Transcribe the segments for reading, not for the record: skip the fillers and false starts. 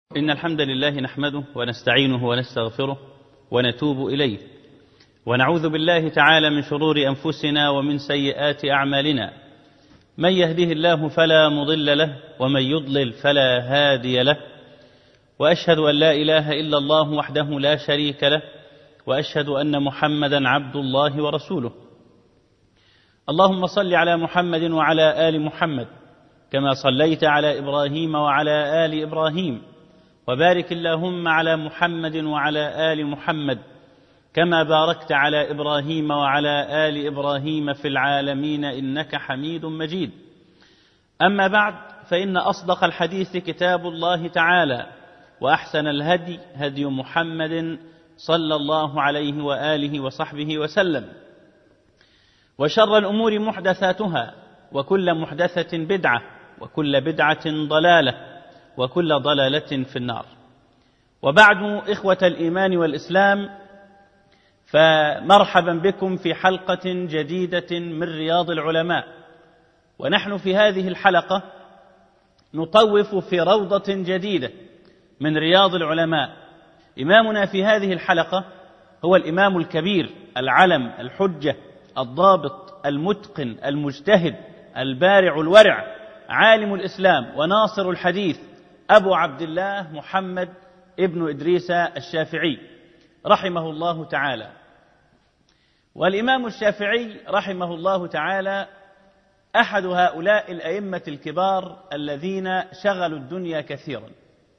إن الحمد لله نحمده ونستعينه ونستغفره ونتوب إليه، ونعوذ بالله تعالى من شرور أنفسنا ومن سيئات أعمالنا. من يهده الله فلا مضل له، ومن يضلل فلا هادي له، وأشهد أن لا إله إلا الله وحده لا شريك له، وأشهد أن محمدا عبد الله ورسوله. اللهم صل على محمد وعلى آل محمد كما صليت على إبراهيم وعلى آل إبراهيم، وبارك اللهم على محمد وعلى آل محمد كما باركت على إبراهيم وعلى آل إبراهيم في العالمين إنك حميد مجيد. أما بعد، فإن أصدق الحديث كتاب الله تعالى، وأحسن الهدي هدي محمد صلى الله عليه وآله وصحبه وسلم، وشر الأمور محدثاتها، وكل محدثة بدعة، وكل بدعة ضلالة، وكل ضلالة في النار. وبعد، إخوة الإيمان والإسلام، فمرحبا بكم في حلقة جديدة من رياض العلماء. ونحن في هذه الحلقة نطوف في روضة جديدة من رياض العلماء. إمامنا في هذه الحلقة هو الإمام الكبير العلم الحجة الضابط المتقن المجتهد البارع الورع، عالم الإسلام وناصر الحديث، أبو عبد الله محمد ابن إدريس الشافعي رحمه الله تعالى. والإمام الشافعي رحمه الله تعالى أحد هؤلاء الأئمة الكبار الذين شغلوا الدنيا كثيرا،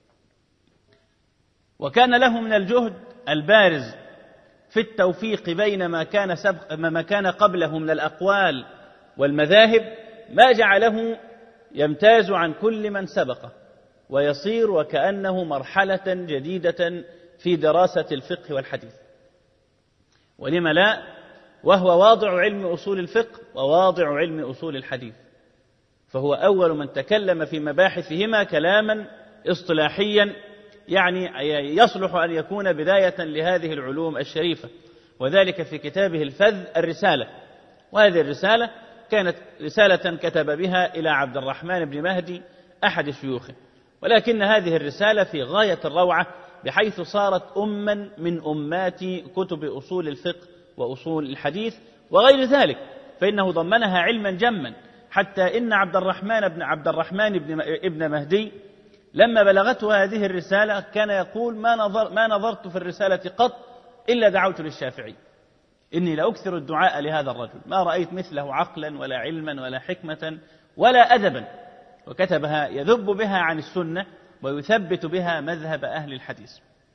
وكان له من الجهد البارز في التوفيق بين ما كان قبله من الأقوال والمذاهب، ما جعله يمتاز عن كل من سبقه، ويصير وكأنه مرحلة جديدة في دراسة الفقه والحديث. ولم لا، وهو واضع علم أصول الفقه وواضع علم أصول الحديث، فهو أول من تكلم في مباحثهما كلاما اصطلاحيا يعني يصلح أن يكون بداية لهذه العلوم الشريفة، وذلك في كتابه الفذ الرسالة. وهذه الرسالة كانت رسالة كتب بها إلى عبد الرحمن بن مهدي أحد شيوخه، ولكن هذه الرسالة في غاية الروعة، بحيث صارت أما من أمات كتب أصول الفقه وأصول الحديث وغير ذلك، فإنه ضمنها علما جما، حتى إن عبد الرحمن ابن مهدي لما بلغته هذه الرسالة كان يقول: ما نظرت في الرسالة قط إلا دعوت للشافعي، إني لأكثر الدعاء لهذا الرجل، ما رأيت مثله عقلا ولا علما ولا حكمة ولا أدبا. وكتبها يذب بها عن السنة ويثبت بها مذهب أهل الحديث.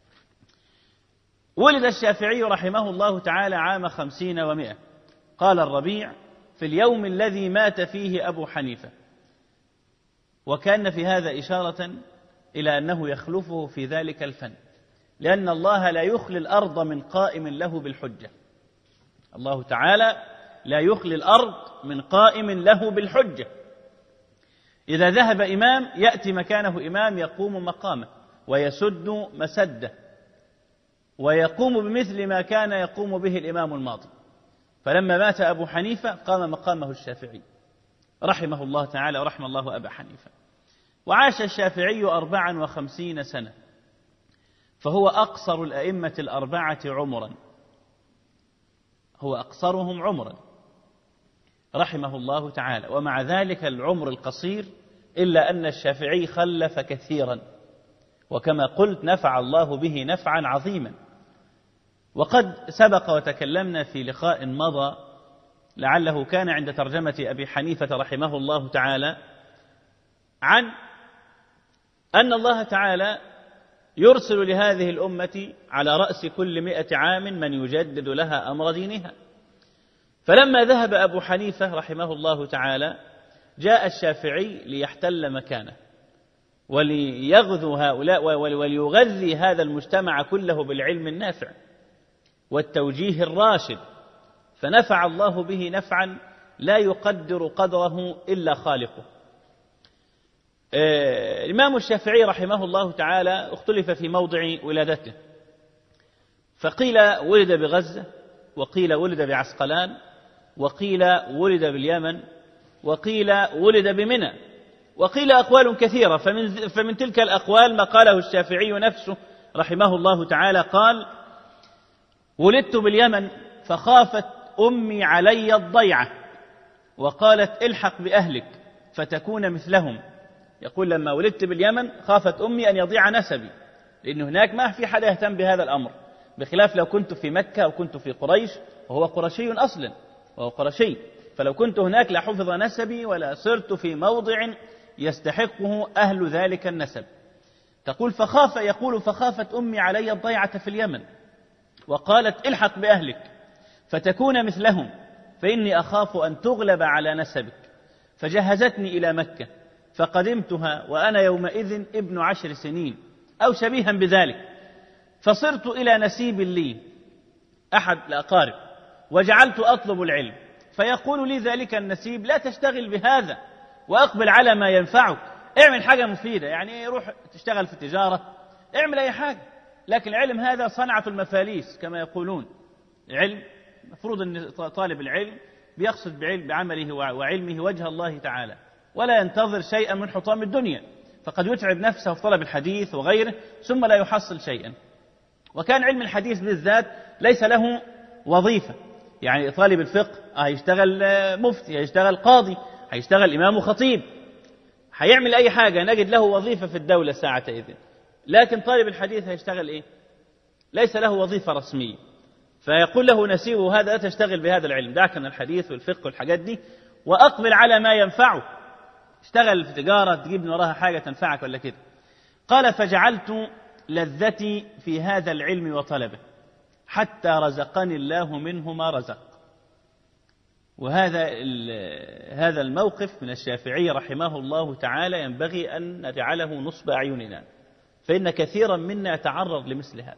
ولد الشافعي رحمه الله تعالى عام 50 و100، قال الربيع، في اليوم الذي مات فيه أبو حنيفة، وكان في هذا إشارة إلى أنه يخلفه في ذلك الفن، لأن الله لا يخلي الأرض من قائم له بالحجة. الله تعالى لا يخلي الأرض من قائم له بالحجة. إذا ذهب إمام يأتي مكانه إمام يقوم مقامه ويسد مسده ويقوم بمثل ما كان يقوم به الإمام الماضي. فلما مات أبو حنيفة قام مقامه الشافعي رحمه الله تعالى، ورحم الله أبا حنيفة. وعاش الشافعي 54 سنة، فهو أقصر الأئمة الأربعة عمرا، هو أقصرهم عمرا رحمه الله تعالى. ومع ذلك العمر القصير، إلا أن الشافعي خلف كثيرا، وكما قلت نفع الله به نفعا عظيما. وقد سبق وتكلمنا في لقاء مضى، لعله كان عند ترجمة أبي حنيفة رحمه الله تعالى، عن أن الله تعالى يرسل لهذه الأمة على رأس كل 100 عام من يجدد لها أمر دينها. فلما ذهب أبو حنيفة رحمه الله تعالى، جاء الشافعي ليحتل مكانه وليغذو هؤلاء وليغذي هذا المجتمع كله بالعلم النافع والتوجيه الراشد، فنفع الله به نفعا لا يقدر قدره إلا خالقه. الإمام الشافعي رحمه الله تعالى اختلف في موضع ولادته، فقيل ولد بغزة، وقيل ولد بعسقلان، وقيل ولد باليمن، وقيل ولد بمنى. وقيل أقوال كثيرة، فمن تلك الأقوال ما قاله الشافعي نفسه رحمه الله تعالى، قال: ولدت باليمن فخافت أمي علي الضيعة وقالت: الحق بأهلك فتكون مثلهم. يقول: لما ولدت باليمن خافت أمي أن يضيع نسبي، لأن هناك ما في حدا يهتم بهذا الأمر، بخلاف لو كنت في مكة أو كنت في قريش، وهو قرشي أصلا، وهو قرشي، فلو كنت هناك لحفظ نسبي ولا صرت في موضع يستحقه أهل ذلك النسب. يقول: فخافت أمي علي الضيعة في اليمن وقالت: الحق بأهلك فتكون مثلهم، فإني أخاف أن تغلب على نسبك، فجهزتني إلى مكة، فقدمتها وأنا يومئذ ابن 10 سنين أو شبيها بذلك، فصرت إلى نسيب لي أحد الأقارب وجعلت أطلب العلم، فيقول لي ذلك النسيب: لا تشتغل بهذا وأقبل على ما ينفعك، اعمل حاجة مفيدة، يعني روح تشتغل في التجارة، اعمل أي حاجة، لكن العلم هذا صنعة المفاليس كما يقولون. العلم مفروض أن طالب العلم بيقصد بعمله وعلمه وجه الله تعالى، ولا ينتظر شيئا من حطام الدنيا، فقد يتعب نفسه في طلب الحديث وغيره ثم لا يحصل شيئا. وكان علم الحديث بالذات ليس له وظيفة، يعني طالب الفقه هيشتغل مفتي، هيشتغل قاضي، هيشتغل إمام وخطيب، هيعمل أي حاجة نجد له وظيفة في الدولة ساعتئذ. لكن طالب الحديث هيشتغل إيه؟ ليس له وظيفة رسمية. فيقول له نسيبه: هذا لا تشتغل بهذا العلم، دعك من الحديث والفقه والحاجات دي وأقبل على ما ينفعه، اشتغل في تجارة تجيب من وراها حاجة تنفعك ولا كده. قال: فجعلت لذتي في هذا العلم وطلبه حتى رزقني الله منه ما رزق. وهذا الموقف من الشافعي رحمه الله تعالى ينبغي أن نجعله نصب أعيننا، فإن كثيرا منا يتعرض لمثل هذا،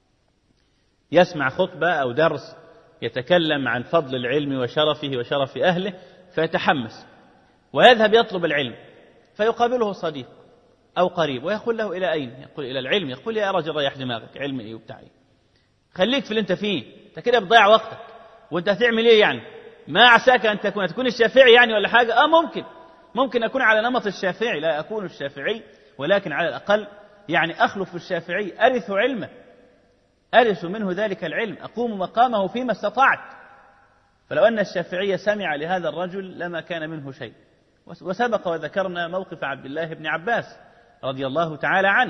يسمع خطبة أو درس يتكلم عن فضل العلم وشرفه وشرف أهله فيتحمس ويذهب يطلب العلم، فيقابله صديق أو قريب ويقول له: إلى أين؟ يقول: إلى العلم. يقول: يا رجل ريح دماغك، علم إيه وبتاع إيه؟ خليك في اللي أنت فيه، أنت كده بتضيع وقتك، وأنت هتعمل إيه يعني؟ ما عساك أن تكون الشافعي يعني ولا حاجة؟ ممكن أكون على نمط الشافعي، لا أكون الشافعي، ولكن على الأقل يعني أخلف الشافعي، أرث علمه، أرث منه ذلك العلم، أقوم مقامه فيما استطعت. فلو أن الشافعي سمع لهذا الرجل لما كان منه شيء. وسبق وذكرنا موقف عبد الله بن عباس رضي الله تعالى عنه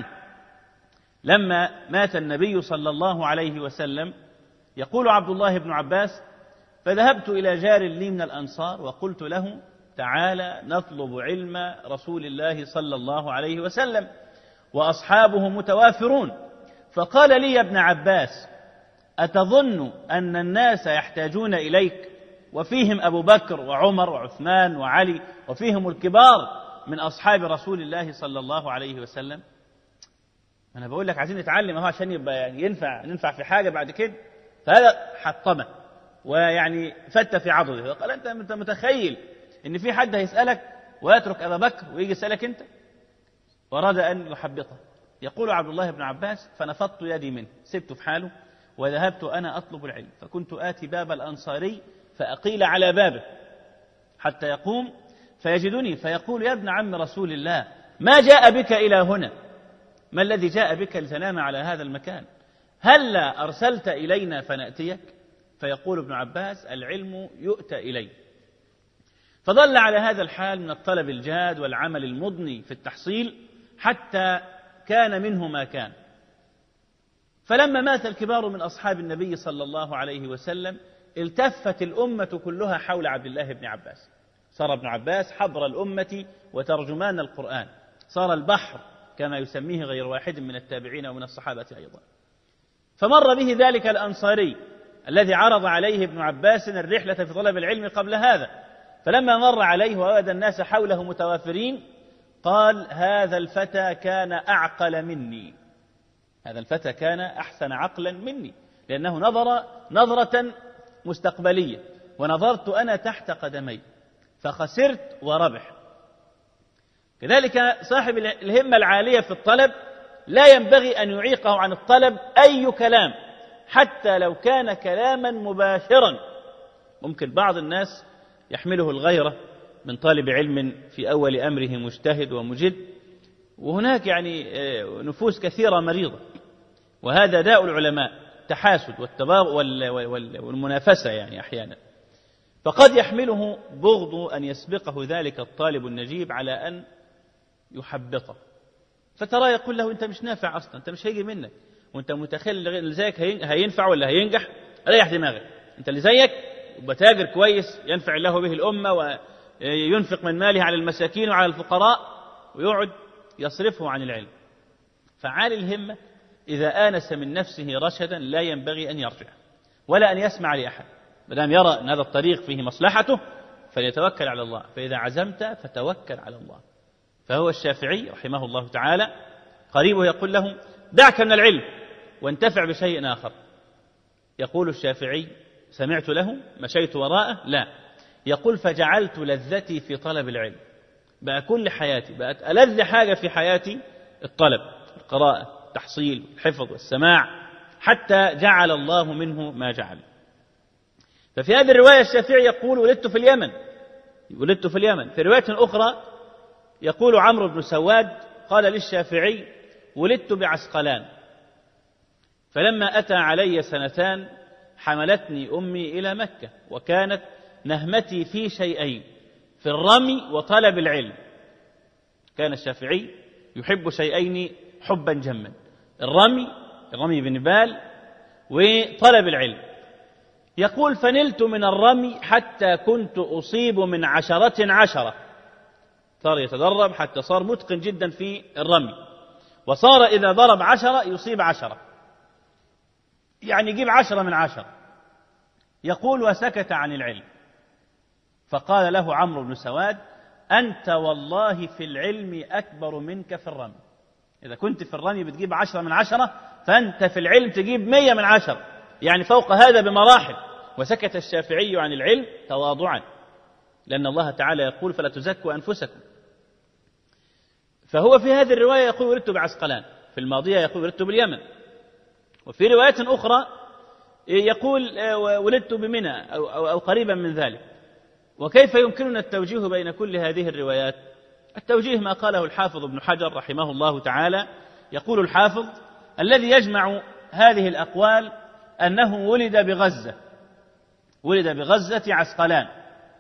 لما مات النبي صلى الله عليه وسلم. يقول عبد الله بن عباس: فذهبت إلى جار لي من الأنصار وقلت له: تعالى نطلب علم رسول الله صلى الله عليه وسلم وأصحابه متوافرون. فقال لي: يا ابن عباس، أتظن أن الناس يحتاجون إليك وفيهم أبو بكر وعمر وعثمان وعلي وفيهم الكبار من أصحاب رسول الله صلى الله عليه وسلم؟ أنا بقول لك عايزين نتعلم أهو عشان يبقى يعني ننفع في حاجة بعد كده. فهذا حطمه ويعني فت في عضده، قال: أنت متخيل إن في حد هيسألك ويترك أبا بكر ويجي يسألك أنت؟ وراد أن يحبطه. يقول عبد الله بن عباس: فنفضت يدي منه، سبته في حاله وذهبت أنا أطلب العلم، فكنت آتي باب الأنصاري فأقيل على بابه حتى يقوم فيجدني فيقول: يا ابن عم رسول الله، ما جاء بك إلى هنا؟ ما الذي جاء بك لتنام على هذا المكان؟ هلا أرسلت إلينا فنأتيك؟ فيقول ابن عباس: العلم يؤتى إلي. فظل على هذا الحال من الطلب الجاد والعمل المضني في التحصيل حتى كان منه ما كان. فلما مات الكبار من أصحاب النبي صلى الله عليه وسلم التفت الأمة كلها حول عبد الله بن عباس. صار ابن عباس حبر الأمة وترجمان القرآن، صار البحر كما يسميه غير واحد من التابعين ومن الصحابة أيضا. فمر به ذلك الأنصاري الذي عرض عليه ابن عباس الرحلة في طلب العلم قبل هذا، فلما مر عليه ووجد الناس حوله متوافرين قال: هذا الفتى كان أعقل مني، هذا الفتى كان أحسن عقلا مني، لأنه نظر نظرة مستقبلية، ونظرت أنا تحت قدمي فخسرت وربح. كذلك صاحب الهمة العالية في الطلب لا ينبغي أن يعيقه عن الطلب أي كلام حتى لو كان كلاما مباشرا. ممكن بعض الناس يحمله الغيرة من طالب علم في أول أمره مجتهد ومجد، وهناك يعني نفوس كثيرة مريضة، وهذا داء العلماء، التحاسد والمنافسة يعني أحيانا. فقد يحمله بغض أن يسبقه ذلك الطالب النجيب على أن يحبطه، فترى يقول له أنت مش نافع أصلا، أنت مش هيجي منك، وأنت متخيل اللي زيك هينفع ولا هينجح؟ ريح دماغك، أنت اللي زيك وبتاجر كويس ينفع الله به الأمة وينفق من ماله على المساكين وعلى الفقراء، ويقعد يصرفه عن العلم. فعالي الهمة إذا آنس من نفسه رشدا لا ينبغي أن يرجع ولا أن يسمع لأحد، مدام يرى أن هذا الطريق فيه مصلحته فليتوكل على الله، فإذا عزمت فتوكل على الله. فهو الشافعي رحمه الله تعالى قريبه يقول له دعك من العلم وانتفع بشيء آخر. يقول الشافعي سمعت له مشيت وراءه، لا، يقول فجعلت لذتي في طلب العلم، بقى كل حياتي بقت ألذ حاجة في حياتي الطلب، القراءة، التحصيل، الحفظ والسماع، حتى جعل الله منه ما جعل. ففي هذه الرواية الشافعي يقول ولدت في اليمن. في رواية أخرى يقول عمرو بن سواد قال للشافعي ولدت بعسقلان، فلما أتى علي 2 سنين حملتني أمي إلى مكة، وكانت نهمتي في شيئين، في الرمي وطلب العلم. كان الشافعي يحب شيئين حبا جما، الرمي بالنبال وطلب العلم. يقول فنلت من الرمي حتى كنت أصيب من 10 صار يتدرب حتى صار متقن جدا في الرمي، وصار إذا ضرب 10 يصيب 10، يعني يجيب 10 من 10. يقول وسكت عن العلم، فقال له عمرو بن سواد أنت والله في العلم أكبر منك في الرمي. إذا كنت في الرمي بتجيب 10 من 10، فأنت في العلم تجيب 100 من 10، يعني فوق هذا بمراحل. وسكت الشافعي عن العلم تواضعا، لأن الله تعالى يقول فلا تزكوا أنفسكم. فهو في هذه الرواية يقول ولدت بعسقلان، في الماضية يقول ولدت باليمن، وفي رواية أخرى يقول ولدت بمنى أو قريبا من ذلك. وكيف يمكننا التوجيه بين كل هذه الروايات؟ التوجيه ما قاله الحافظ ابن حجر رحمه الله تعالى. يقول الحافظ الذي يجمع هذه الأقوال أنه ولد بغزة عسقلان،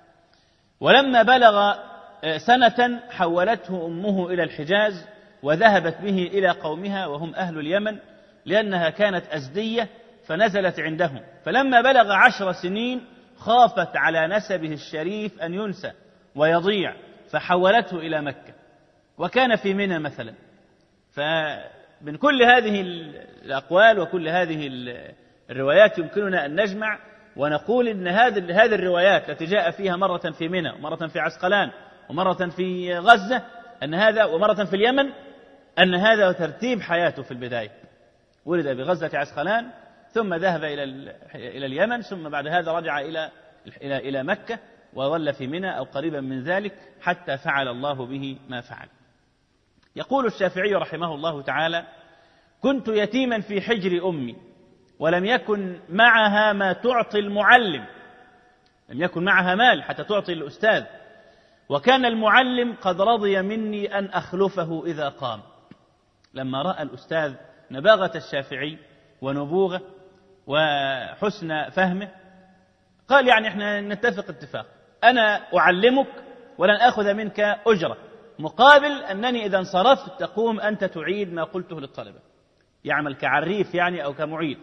ولما بلغ 1 سنة حولته أمه إلى الحجاز وذهبت به إلى قومها وهم أهل اليمن، لأنها كانت أزدية فنزلت عندهم. فلما بلغ 10 سنين خافت على نسبه الشريف أن ينسى ويضيع، فحولته إلى مكة، وكان في منى مثلا. فمن كل هذه الأقوال وكل هذه الروايات يمكننا أن نجمع ونقول إن هذه الروايات التي جاء فيها مرة في منى ومرة في عسقلان ومرة في غزة ومرة في اليمن، أن هذا ترتيب حياته في البداية. ولد بغزة عسقلان، ثم ذهب إلى اليمن، ثم بعد هذا رجع إلى مكة وظل في منى أو قريبا من ذلك حتى فعل الله به ما فعل. يقول الشافعي رحمه الله تعالى كنت يتيما في حجر أمي، ولم يكن معها ما تعطي المعلم، لم يكن معها مال حتى تعطي الأستاذ، وكان المعلم قد رضي مني أن أخلفه إذا قام. لما رأى الأستاذ نباغة الشافعي ونبوغه وحسن فهمه قال يعني احنا نتفق اتفاق، أنا أعلمك ولن أخذ منك أجرة، مقابل أنني إذا انصرفت تقوم أنت تعيد ما قلته للطلبة، يعمل كعريف يعني أو كمعيد.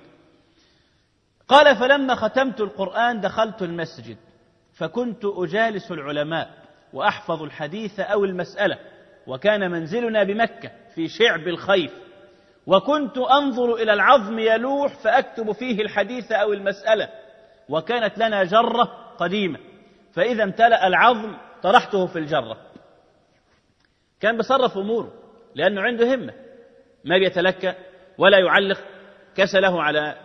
قال فلما ختمت القرآن دخلت المسجد، فكنت أجالس العلماء وأحفظ الحديث أو المسألة، وكان منزلنا بمكة في شعب الخيف، وكنت أنظر إلى العظم يلوح فأكتب فيه الحديث أو المسألة، وكانت لنا جرة قديمة، فإذا امتلأ العظم طرحته في الجرة. كان بصرف أموره لأنه عنده همة، ما بيتلكى ولا يعلق كسله على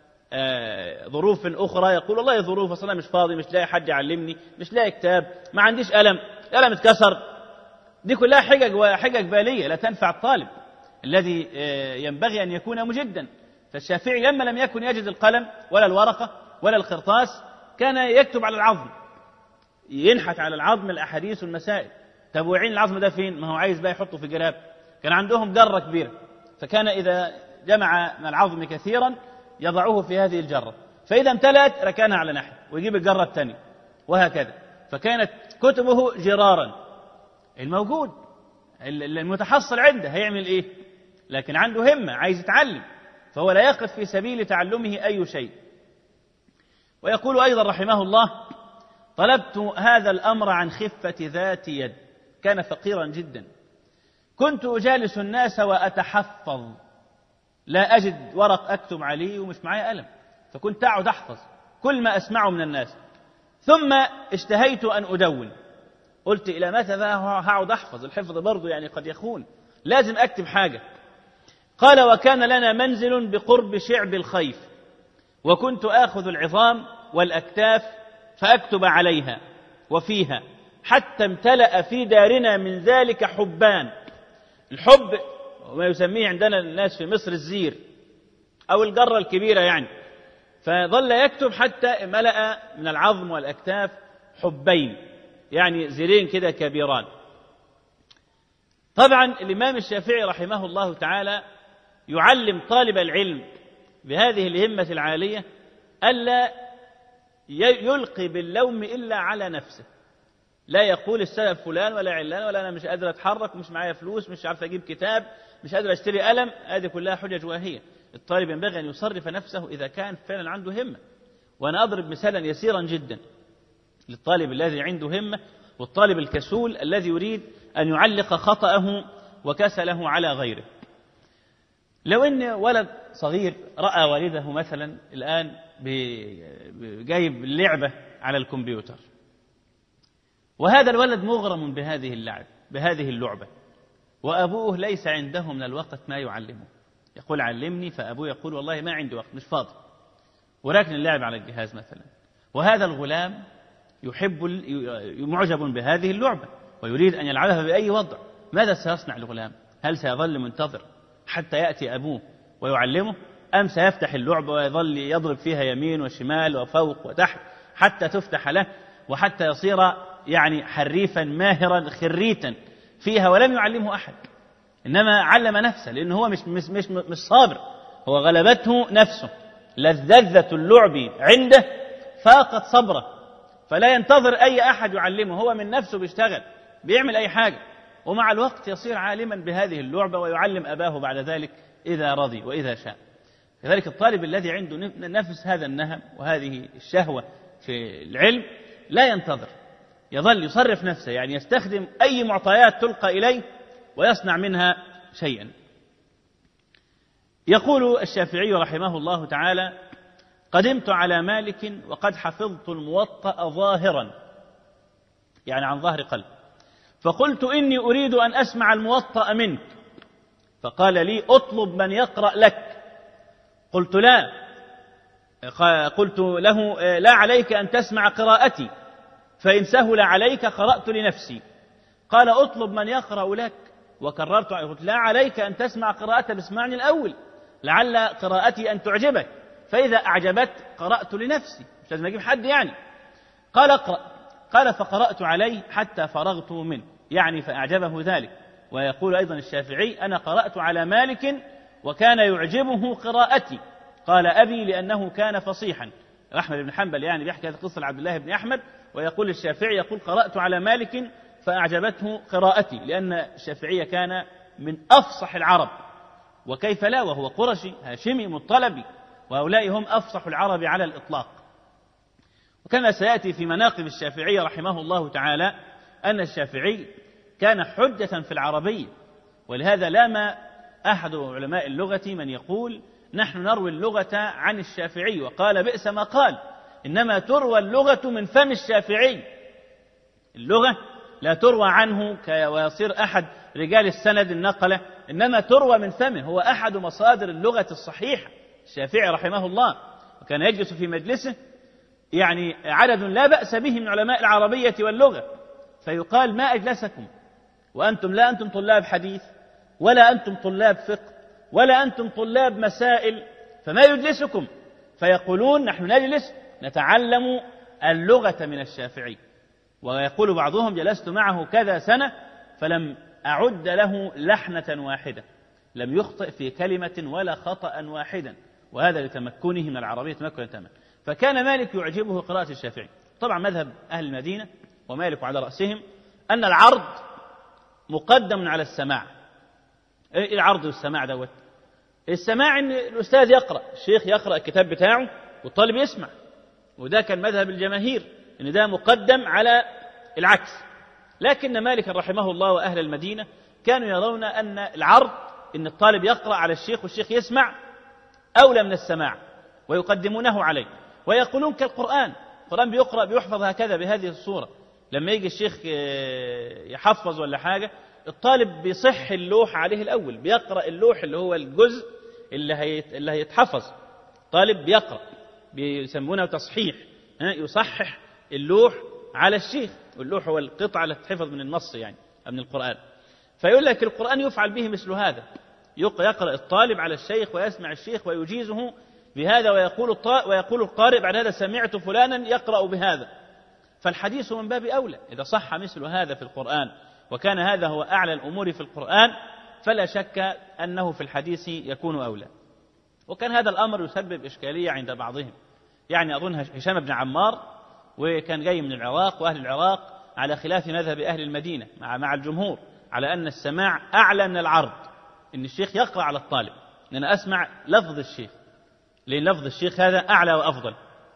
ظروف أخرى، يقول والله ظروف أصلا مش فاضي، مش لاقي حد يعلمني، مش لاقي كتاب، ما عنديش قلم اتكسر. دي كلها حجج بالية لا تنفع الطالب الذي ينبغي أن يكون مجدا. فالشافعي لما لم يكن يجد القلم ولا الورقة ولا القرطاس كان يكتب على العظم، ينحت على العظم الأحاديث والمسائل. طب وعين العظم ده فين؟ ما هو عايز بقى يحطه في جراب. كان عندهم جرة كبيرة، فكان إذا جمع من العظم كثيرا يضعوه في هذه الجرة، فإذا امتلأت ركنها على ناحية ويجيب الجرة الثانية وهكذا. فكانت كتبه جرارا. الموجود المتحصل عنده هيعمل إيه؟ لكن عنده همة، عايز يتعلم، فهو لا يقف في سبيل تعلمه أي شيء. ويقول أيضا رحمه الله: طلبت هذا الأمر عن خفة ذات يد. كان فقيرا جدا. كنت أجالس الناس وأتحفظ، لا أجد ورق أكتب عليه ومش معي قلم، فكنت أقعد أحفظ كل ما أسمعه من الناس. ثم اشتهيت أن أدون، قلت إلى متى هقعد أحفظ؟ الحفظ برضه يعني قد يخون، لازم أكتب حاجة. قال: وكان لنا منزل بقرب شعب الخيف، وكنت آخذ العظام والأكتاف فأكتب عليها وفيها، حتى امتلأ في دارنا من ذلك حبان. الحب وما يسميه عندنا الناس في مصر الزير أو الجرة الكبيرة يعني. فظل يكتب حتى ملأ من العظم والأكتاف حبين، يعني زيرين كده كبيران. طبعا الإمام الشافعي رحمه الله تعالى يعلم طالب العلم بهذه الهمة العالية ألا يلقي باللوم إلا على نفسه. لا يقول السبب فلان ولا علان، ولا أنا مش قادر أتحرك، مش معايا فلوس، مش عارف أجيب كتاب، مش قادر أشتري قلم. هذه كلها حجج واهية. الطالب ينبغي أن يصرف نفسه إذا كان فعلا عنده همة. وأنا أضرب مثالا يسيرا جدا للطالب الذي عنده همة والطالب الكسول الذي يريد أن يعلق خطأه وكسله على غيره. لو أن ولد صغير رأى والده مثلا الآن جايب اللعبة على الكمبيوتر، وهذا الولد مغرم بهذه اللعبة، وأبوه ليس عنده من الوقت ما يعلمه، يقول علمني، فأبوه يقول والله ما عندي وقت، مش فاضي، وراكن اللعب على الجهاز مثلا. وهذا الغلام معجب بهذه اللعبة ويريد أن يلعبها بأي وضع. ماذا سيصنع الغلام؟ هل سيظل منتظر حتى يأتي أبوه ويعلمه، أم سيفتح اللعبة ويظل يضرب فيها يمين وشمال وفوق وتحت حتى تفتح له، وحتى يصير يعني حريفا ماهرا خريتا فيها ولم يعلمه أحد، إنما علم نفسه، لأنه هو مش صابر، هو غلبته نفسه، لذة اللعب عنده فاقت صبره، فلا ينتظر أي أحد يعلمه، هو من نفسه بيشتغل بيعمل أي حاجة، ومع الوقت يصير عالما بهذه اللعبة ويعلم أباه بعد ذلك إذا رضي وإذا شاء. كذلك الطالب الذي عنده نفس هذا النهم وهذه الشهوة في العلم لا ينتظر، يظل يصرف نفسه، يعني يستخدم أي معطيات تلقى إليه ويصنع منها شيئا. يقول الشافعي رحمه الله تعالى: قدمت على مالك وقد حفظت الموطأ ظاهرا، يعني عن ظهر قلب، فقلت إني أريد أن أسمع الموطأ منك، فقال لي أطلب من يقرأ لك. قلت لا، قلت له لا عليك أن تسمع قراءتي، فإن سهل عليك قرأت لنفسي. قال أطلب من يقرأ لك، وكررت قلت لا عليك أن تسمع قراءتي، باسمعني الأول لعل قراءتي أن تعجبك، فإذا أعجبت قرأت لنفسي، مش لازم أجيب حد يعني. قال اقرأ. قال فقرأت عليه حتى فرغت منه، يعني فأعجبه ذلك. ويقول أيضا الشافعي: أنا قرأت على مالك وكان يعجبه قراءتي. قال أبي لأنه كان فصيحا. أحمد بن حنبل يعني بيحكي هذه القصة لعبد الله بن أحمد، ويقول الشافعي يقول قرأت على مالك فأعجبته قراءتي، لأن الشافعي كان من أفصح العرب، وكيف لا وهو قرشي هاشمي مطلبي، وهؤلاء هم أفصح العرب على الإطلاق. وكما سيأتي في مناقب الشافعي رحمه الله تعالى أن الشافعي كان حجة في العربية، ولهذا لام أحد علماء اللغة من يقول نحن نروي اللغة عن الشافعي، وقال بئس ما قال، إنما تروى اللغة من فم الشافعي، اللغة لا تروى عنه ويصير أحد رجال السند النقلة، إنما تروى من فمه، هو أحد مصادر اللغة الصحيحة الشافعي رحمه الله. وكان يجلس في مجلسه يعني عدد لا بأس به من علماء العربية واللغة، فيقال ما أجلسكم وأنتم لا أنتم طلاب حديث ولا أنتم طلاب فقه ولا أنتم طلاب مسائل، فما يجلسكم؟ فيقولون نحن نجلس نتعلم اللغة من الشافعي. ويقول بعضهم جلست معه كذا سنة فلم أعد له لحنة واحدة، لم يخطئ في كلمة ولا خطأ واحدا، وهذا لتمكنه من العربية تمكنا تماما. فكان مالك يعجبه قراءة الشافعي. طبعا مذهب أهل المدينة ومالك على رأسهم أن العرض مقدم على السماع. إيه العرض والسماع دوت؟ السماع إن الأستاذ يقرأ، الشيخ يقرأ الكتاب بتاعه والطالب يسمع، وده كان مذهب الجماهير إن ده مقدم على العكس. لكن مالك رحمه الله وأهل المدينة كانوا يرون أن العرض إن الطالب يقرأ على الشيخ والشيخ يسمع أولى من السماع، ويقدمونه عليه، ويقولون كالقرآن، القرآن بيقرأ بيحفظ هكذا بهذه الصورة. لما يجي الشيخ يحفظ ولا حاجة، الطالب بيصح اللوح عليه الأول، بيقرأ اللوح اللي هو الجزء اللي هيتحفظ، طالب بيقرأ، بيسمونه تصحيح، يصحح اللوح على الشيخ، واللوح هو القطعة التي تحفظ من النص يعني من القرآن. فيقول لك القرآن يفعل به مثل هذا، يقرأ الطالب على الشيخ ويسمع الشيخ ويجيزه بهذا، ويقول القارئ بعد هذا سمعت فلانا يقرأ بهذا. فالحديث من باب أولى إذا صح مثل هذا في القرآن، وكان هذا هو أعلى الأمور في القرآن، فلا شك أنه في الحديث يكون أولى. وكان هذا الأمر يسبب إشكالية عند بعضهم، يعني أظن هشام بن عمار، وكان جاي من العراق، وأهل العراق على خلاف مذهب أهل المدينة مع الجمهور على أن السماع أعلى من العرض، إن الشيخ يقرأ على الطالب، إن أنا أسمع لفظ الشيخ، لأن لفظ الشيخ هذا أعلى وأفضل.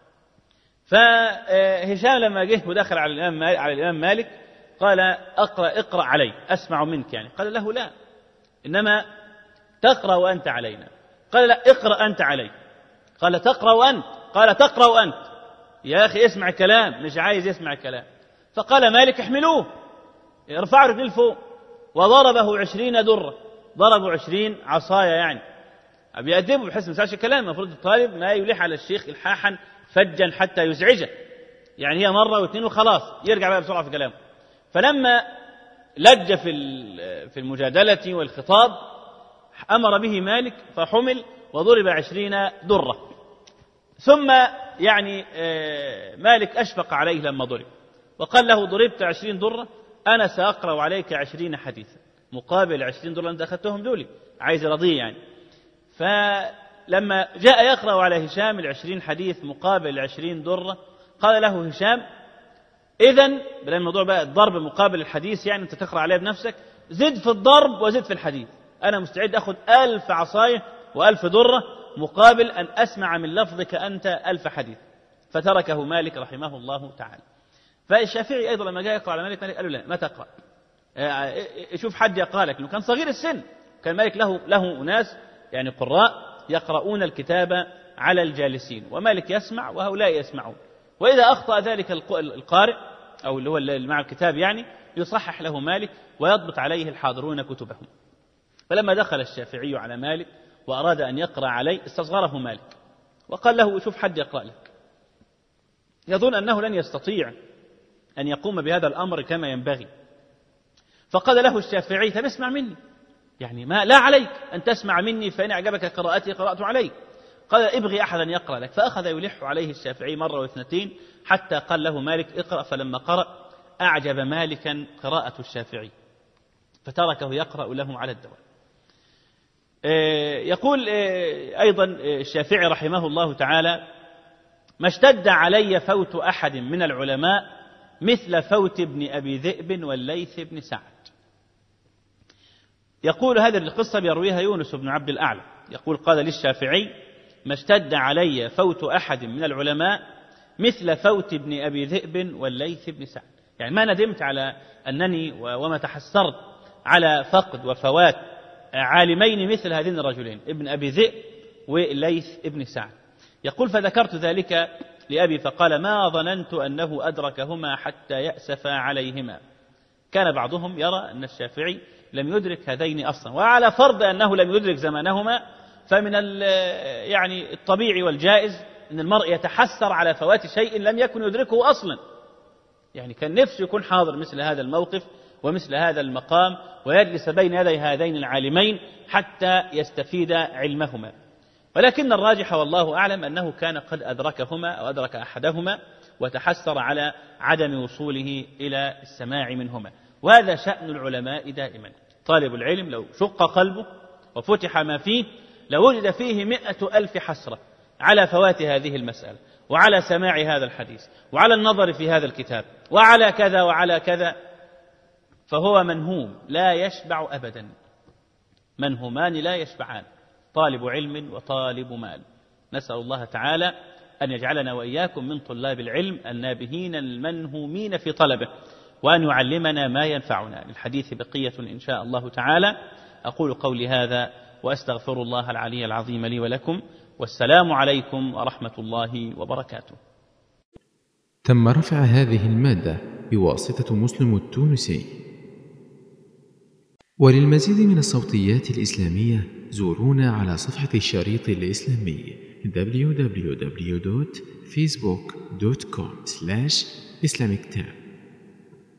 فهشام لما جه ودخل على الإمام مالك قال اقرأ علي أسمع منك، يعني قال له لا، إنما تقرأ وأنت علينا. قال لا، اقرأ أنت علي. قال تقرأ وأنت. قال تقرأ وأنت. يا أخي اسمع كلام، مش عايز يسمع كلام. فقال مالك احملوه، ارفعوا رجل فوق، وضربه 20 درة، ضربوا 20 عصاية، يعني بيأدبه بحيث ما يسمعش كلام. المفروض الطالب ما يلح على الشيخ إلحاحا فجا حتى يزعجه، يعني هي مرة واثنين وخلاص يرجع بقى بسرعة في كلامه. فلما لج في المجادلة والخطاب أمر به مالك فحمل وضرب 20 درة. ثم يعني مالك أشفق عليه لما ضرب، وقال له ضربت 20 درة، أنا سأقرأ عليك 20 حديثا مقابل 20 درة أنت أخذتهم دولي، عايز رضيه يعني. فلما جاء يقرأ على هشام 20 حديث مقابل 20 درة، قال له هشام إذن بلا الموضوع بقى الضرب مقابل الحديث، يعني أنت تقرأ عليه بنفسك، زد في الضرب وزد في الحديث، أنا مستعد أخذ 1000 عصاية و1000 درة مقابل أن أسمع من لفظك أنت 1000 حديث. فتركه مالك رحمه الله تعالى. فالشافعي أيضا لما جاء يقرأ على مالك قال له لا، ما تقرأ، شوف حد يقرأ لك، لأنه كان صغير السن، كان مالك له أناس يعني قراء يقرؤون الكتاب على الجالسين، ومالك يسمع وهؤلاء يسمعون، وإذا أخطأ ذلك القارئ أو اللي هو اللي مع الكتاب يعني يصحح له مالك ويضبط عليه الحاضرون كتبهم. فلما دخل الشافعي على مالك وأراد أن يقرأ عليه استصغره مالك وقال له شوف حد يقرأ لك. يظن أنه لن يستطيع أن يقوم بهذا الأمر كما ينبغي، فقال له الشافعي طب اسمع مني، يعني ما لا عليك أن تسمع مني، فإن أعجبك قراءتي قرأت عليك. قال ابغي أحدا يقرأ لك. فأخذ يلح عليه الشافعي مرة واثنتين حتى قال له مالك اقرأ. فلما قرأ أعجب مالكا قراءة الشافعي فتركه يقرأ له على الدوام. يقول أيضا الشافعي رحمه الله تعالى ما اشتد علي فوت أحد من العلماء مثل فوت ابن أبي ذئب والليث بن سعد. يقول هذه القصة بيرويها يونس بن عبد الأعلى، يقول قال للشافعي ما اشتد علي فوت أحد من العلماء مثل فوت ابن أبي ذئب والليث بن سعد، يعني ما ندمت على أنني وما تحسرت على فقد وفوات عالمين مثل هذين الرجلين ابن أبي ذئب والليث ابن سعد. يقول فذكرت ذلك لأبي فقال ما ظننت أنه أدركهما حتى يأسف عليهما. كان بعضهم يرى أن الشافعي لم يدرك هذين أصلا، وعلى فرض أنه لم يدرك زمانهما فمن يعني الطبيعي والجائز أن المرء يتحسر على فوات شيء لم يكن يدركه أصلا، يعني كان نفسه يكون حاضر مثل هذا الموقف ومثل هذا المقام ويجلس بين يدي هذين العالمين حتى يستفيد علمهما. ولكن الراجح والله أعلم أنه كان قد أدركهما أو أدرك أحدهما وتحسر على عدم وصوله إلى السماع منهما. وهذا شأن العلماء دائما. طالب العلم لو شق قلبه وفتح ما فيه لوجد فيه 100,000 حسرة على فوات هذه المسألة، وعلى سماع هذا الحديث، وعلى النظر في هذا الكتاب، وعلى كذا وعلى كذا، فهو منهوم لا يشبع أبدا. منهومان لا يشبعان، طالب علم وطالب مال. نسأل الله تعالى أن يجعلنا وإياكم من طلاب العلم النابهين المنهومين في طلبه، وأن يعلمنا ما ينفعنا. للحديث بقية إن شاء الله تعالى. أقول قولي هذا وأستغفر الله العلي العظيم لي ولكم، والسلام عليكم ورحمة الله وبركاته. تم رفع هذه المادة بواسطة مسلم التونسي. وللمزيد من الصوتيات الإسلامية زورونا على صفحة الشريط الإسلامي www.facebook.com/islamictab.